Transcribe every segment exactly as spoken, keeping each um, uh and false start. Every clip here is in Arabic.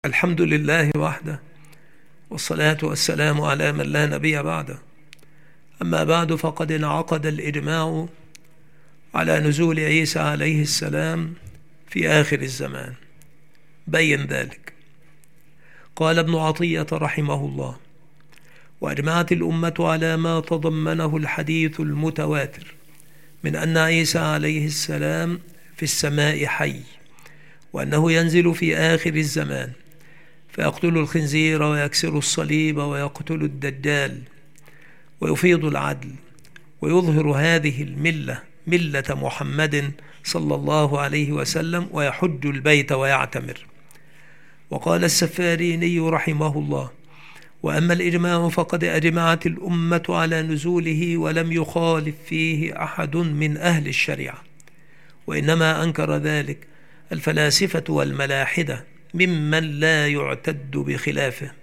الحمد لله وحده، والصلاة والسلام على من لا نبي بعده. أما بعد، فقد انعقد الإجماع على نزول عيسى عليه السلام في آخر الزمان. بين ذلك. قال ابن عطية رحمه الله: وأجمعت الأمة على ما تضمنه الحديث المتواتر من أن عيسى عليه السلام في السماء حي، وأنه ينزل في آخر الزمان فيقتل الخنزير ويكسر الصليب ويقتل الدجال ويفيض العدل ويظهر هذه الملة ملة محمد صلى الله عليه وسلم، ويحج البيت ويعتمر. وقال السفاريني رحمه الله: وأما الإجماع فقد أجمعت الأمة على نزوله ولم يخالف فيه أحد من أهل الشريعة، وإنما أنكر ذلك الفلاسفة والملاحدة ممن لا يعتد بخلافه.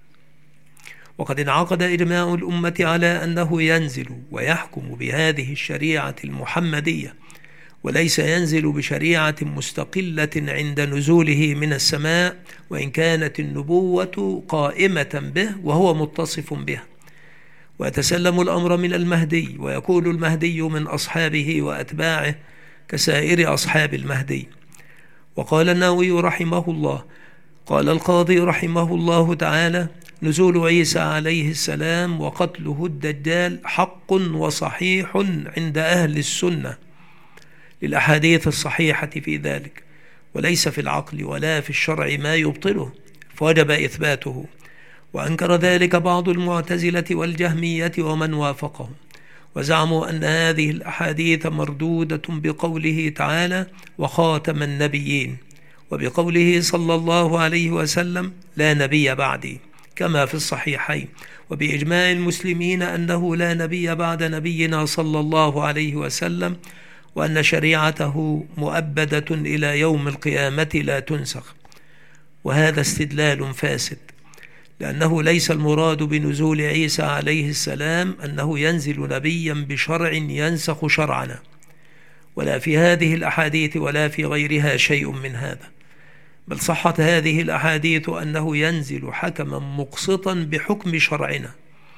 وقد انعقد إجماع الأمة على أنه ينزل ويحكم بهذه الشريعة المحمدية، وليس ينزل بشريعة مستقلة عند نزوله من السماء، وإن كانت النبوة قائمة به وهو متصف بها. ويتسلم الأمر من المهدي، ويكون المهدي من أصحابه وأتباعه كسائر أصحاب المهدي. وقال النووي رحمه الله: قال القاضي رحمه الله تعالى: نزول عيسى عليه السلام وقتله الدجال حق وصحيح عند أهل السنة للأحاديث الصحيحة في ذلك، وليس في العقل ولا في الشرع ما يبطله، فوجب إثباته. وأنكر ذلك بعض المعتزلة والجهمية ومن وافقهم، وزعموا أن هذه الأحاديث مردودة بقوله تعالى: وخاتم النبيين، وبقوله صلى الله عليه وسلم: لا نبي بعدي، كما في الصحيحين، وبإجماع المسلمين أنه لا نبي بعد نبينا صلى الله عليه وسلم، وأن شريعته مؤبدة إلى يوم القيامة لا تنسخ. وهذا استدلال فاسد، لأنه ليس المراد بنزول عيسى عليه السلام أنه ينزل نبيا بشرع ينسخ شرعنا، ولا في هذه الأحاديث ولا في غيرها شيء من هذا، بل صحت هذه الأحاديث أنه ينزل حكما مقسطا بحكم شرعنا،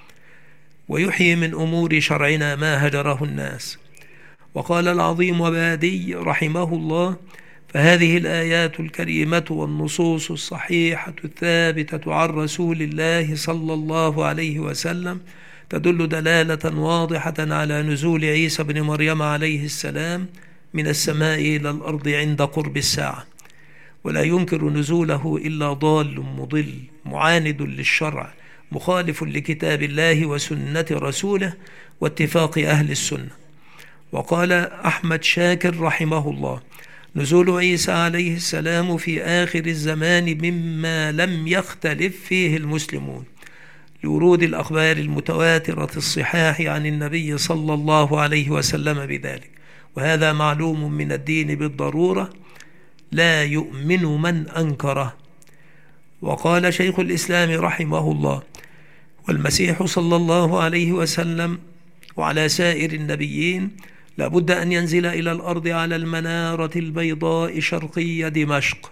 ويحيي من أمور شرعنا ما هجره الناس. وقال العظيم وبادي رحمه الله: فهذه الآيات الكريمة والنصوص الصحيحة الثابتة عن رسول الله صلى الله عليه وسلم تدل دلالة واضحة على نزول عيسى بن مريم عليه السلام من السماء إلى الأرض عند قرب الساعة، ولا ينكر نزوله إلا ضال مضل معاند للشرع مخالف لكتاب الله وسنة رسوله واتفاق أهل السنة. وقال أحمد شاكر رحمه الله: نزول عيسى عليه السلام في آخر الزمان مما لم يختلف فيه المسلمون، لورود الأخبار المتواترة الصحاح عن النبي صلى الله عليه وسلم بذلك، وهذا معلوم من الدين بالضرورة، لا يؤمن من أنكره. وقال شيخ الإسلام رحمه الله: والمسيح صلى الله عليه وسلم وعلى سائر النبيين لابد أن ينزل إلى الأرض على المنارة البيضاء شرقي دمشق،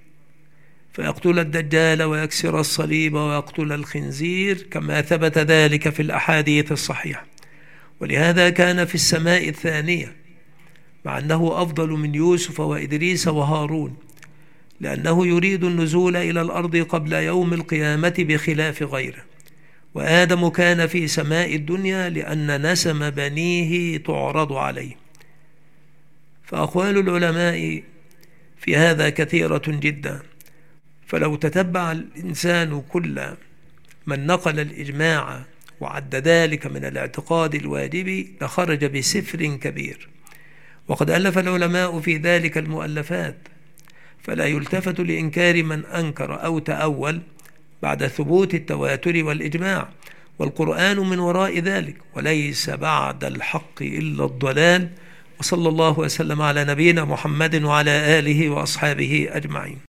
فيقتل الدجال ويكسر الصليب ويقتل الخنزير، كما ثبت ذلك في الأحاديث الصحيحة. ولهذا كان في السماء الثانية، مع أنه أفضل من يوسف وإدريس وهارون، لأنه يريد النزول إلى الأرض قبل يوم القيامة بخلاف غيره. وآدم كان في سماء الدنيا لأن نسم بنيه تعرض عليه. فأقوال العلماء في هذا كثيرة جدا، فلو تتبع الإنسان كل من نقل الإجماع وعد ذلك من الاعتقاد الواجب لخرج بسفر كبير. وقد ألف العلماء في ذلك المؤلفات، فلا يلتفت لإنكار من أنكر أو تأول بعد ثبوت التواتر والإجماع، والقرآن من وراء ذلك، وليس بعد الحق إلا الضلال. وصلى الله وسلم على نبينا محمد وعلى آله وأصحابه أجمعين.